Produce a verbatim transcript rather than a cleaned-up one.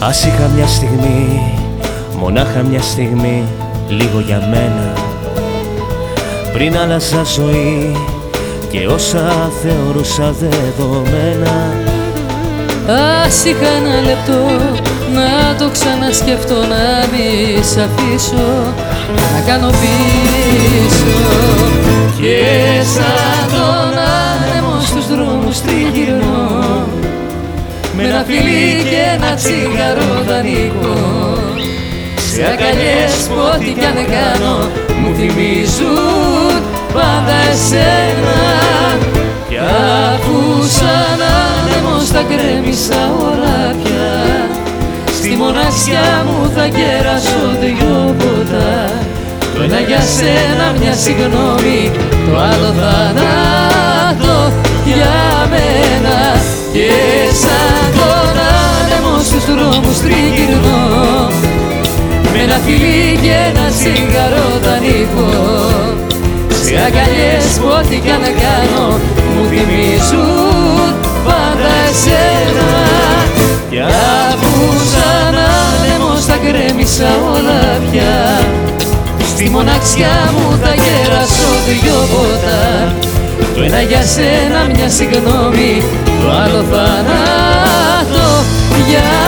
Ας είχα μια στιγμή, μονάχα μια στιγμή, λίγο για μένα, πριν άλλαζα ζωή και όσα θεωρούσα δεδομένα. Ας είχα ένα λεπτό να το ξανασκεφτώ, να μη σ' αφήσω να κάνω πίσω. Και σαν τον άνεμο στους δρόμους τριγυρνώ, με ένα φιλί και ένα τσιγάρο δανεικό. Σε αγκαλιές που ό,τι κι αν κάνω μου θυμίζουν πάντα εσένα. Κι αφού σαν άνεμος τα γκρέμισα όλα πια, στη μοναξιά μου θα κεράσω δυο ποτά. Το ένα για σένα μια συγγνώμη, το άλλο θάνατο για μένα. Και σαν τον άνεμο στους δρόμους τριγυρνώ, με ένα φιλί και ένα τσιγάρο δανεικό. Σε αγκαλιές που ό,τι κι αν κάνω μου θυμίζουν πάντα εσένα. Κι αφού σαν άνεμος τα γκρέμισα όλα πια, στη μοναξιά μου θα γεράσω δυο ποτά. Το ένα για σένα μια συγγνώμη, το άλλο θάνατο για